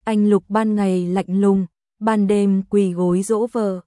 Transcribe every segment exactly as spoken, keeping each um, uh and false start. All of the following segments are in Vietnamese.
anh Lục ban ngày lạnh lùng, ban đêm quỳ gối dỗ vợ.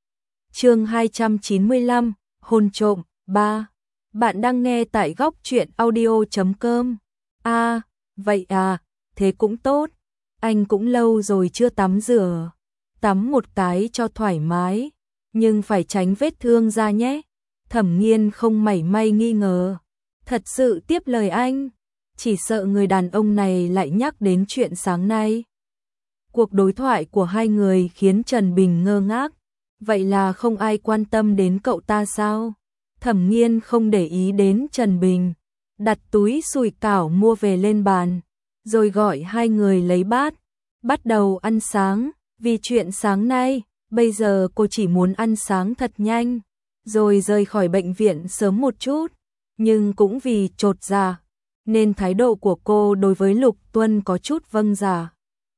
Chương hai trăm chín mươi lăm, hôn trộm ba. Bạn đang nghe tại góc truyện audio chấm com. A, à, vậy à, thế cũng tốt. Anh cũng lâu rồi chưa tắm rửa. Tắm một cái cho thoải mái, nhưng phải tránh vết thương ra nhé. Thẩm Nghiên không mảy may nghi ngờ. Thật sự tiếp lời anh, chỉ sợ người đàn ông này lại nhắc đến chuyện sáng nay. Cuộc đối thoại của hai người khiến Trần Bình ngơ ngác. Vậy là không ai quan tâm đến cậu ta sao? Thẩm Nghiên không để ý đến Trần Bình, đặt túi sủi cảo mua về lên bàn, rồi gọi hai người lấy bát, bắt đầu ăn sáng. Vì chuyện sáng nay, bây giờ cô chỉ muốn ăn sáng thật nhanh, rồi rời khỏi bệnh viện sớm một chút. Nhưng cũng vì chột dạ, nên thái độ của cô đối với Lục Tuân có chút vâng dạ.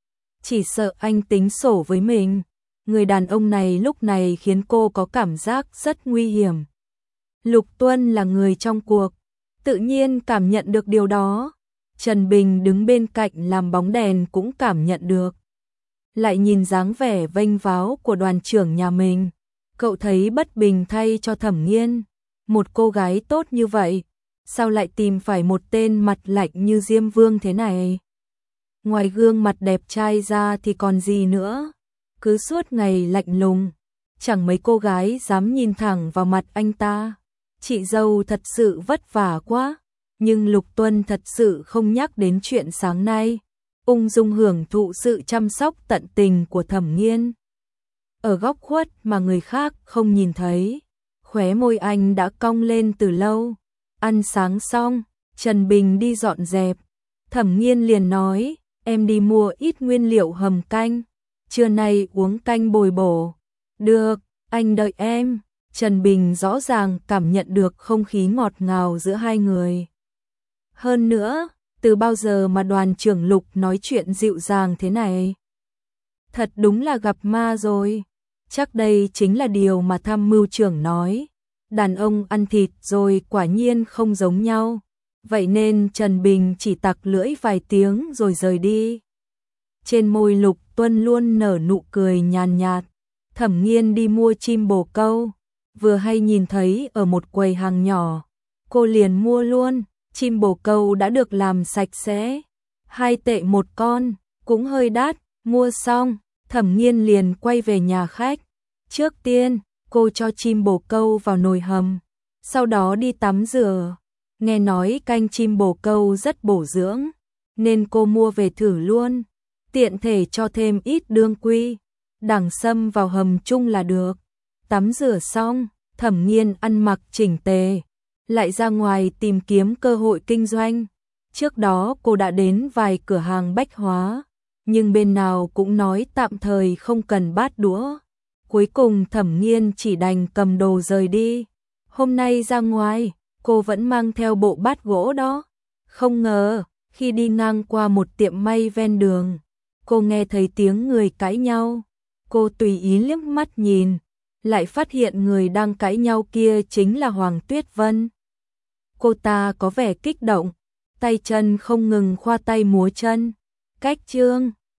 Chỉ sợ anh tính sổ với mình. Người đàn ông này lúc này khiến cô có cảm giác rất nguy hiểm. Lục Tuân là người trong cuộc, tự nhiên cảm nhận được điều đó. Trần Bình đứng bên cạnh làm bóng đèn cũng cảm nhận được. Lại nhìn dáng vẻ vênh váo của đoàn trưởng nhà mình, cậu thấy bất bình thay cho Thẩm Nghiên. Một cô gái tốt như vậy, sao lại tìm phải một tên mặt lạnh như Diêm Vương thế này? Ngoài gương mặt đẹp trai ra thì còn gì nữa? Cứ suốt ngày lạnh lùng, chẳng mấy cô gái dám nhìn thẳng vào mặt anh ta. Chị dâu thật sự vất vả quá. Nhưng Lục Tuân thật sự không nhắc đến chuyện sáng nay, ung dung hưởng thụ sự chăm sóc tận tình của Thẩm Nghiên. Ở góc khuất mà người khác không nhìn thấy, khóe môi anh đã cong lên từ lâu. Ăn sáng xong, Trần Bình đi dọn dẹp. Thẩm Nghiên liền nói, em đi mua ít nguyên liệu hầm canh, trưa nay uống canh bồi bổ. Được, anh đợi em. Trần Bình rõ ràng cảm nhận được không khí ngọt ngào giữa hai người. Hơn nữa, từ bao giờ mà đoàn trưởng Lục nói chuyện dịu dàng thế này? Thật đúng là gặp ma rồi. Chắc đây chính là điều mà tham mưu trưởng nói. Đàn ông ăn thịt rồi quả nhiên không giống nhau. Vậy nên Trần Bình chỉ tặc lưỡi vài tiếng rồi rời đi. Trên môi Lục Tuân luôn nở nụ cười nhàn nhạt. Thẩm Nghiên đi mua chim bồ câu, vừa hay nhìn thấy ở một quầy hàng nhỏ, cô liền mua luôn. Chim bồ câu đã được làm sạch sẽ, hai tệ một con, cũng hơi đắt. Mua xong, Thẩm Nghiên liền quay về nhà khách. Trước tiên, cô cho chim bồ câu vào nồi hầm, sau đó đi tắm rửa. Nghe nói canh chim bồ câu rất bổ dưỡng, nên cô mua về thử luôn, tiện thể cho thêm ít đương quy, đẳng sâm vào hầm chung là được. Tắm rửa xong, Thẩm Nghiên ăn mặc chỉnh tề, lại ra ngoài tìm kiếm cơ hội kinh doanh. Trước đó cô đã đến vài cửa hàng bách hóa, nhưng bên nào cũng nói tạm thời không cần bát đũa. Cuối cùng Thẩm Nghiên chỉ đành cầm đồ rời đi. Hôm nay ra ngoài, cô vẫn mang theo bộ bát gỗ đó. Không ngờ, khi đi ngang qua một tiệm may ven đường, cô nghe thấy tiếng người cãi nhau. Cô tùy ý liếc mắt nhìn, lại phát hiện người đang cãi nhau kia chính là Hoàng Tuyết Vân. Cô ta có vẻ kích động, tay chân không ngừng khoa tay múa chân. Cách chương